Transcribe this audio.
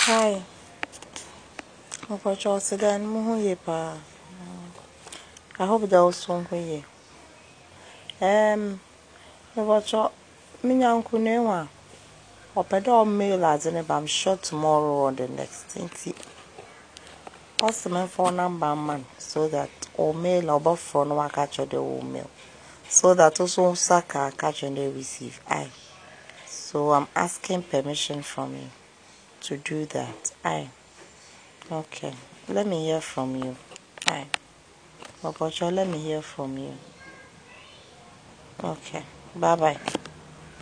Hi. Today I hope that was so here. Minyankunewa. Opedo mail as in I'm sure tomorrow or the next 20. What's the phone number man so that or mail or buff from no catch the old mail. So that also Saka catch and they receive. So I'm asking permission from you to do that. Okay. Let me hear from you. Let me hear from you. Okay. Bye-bye.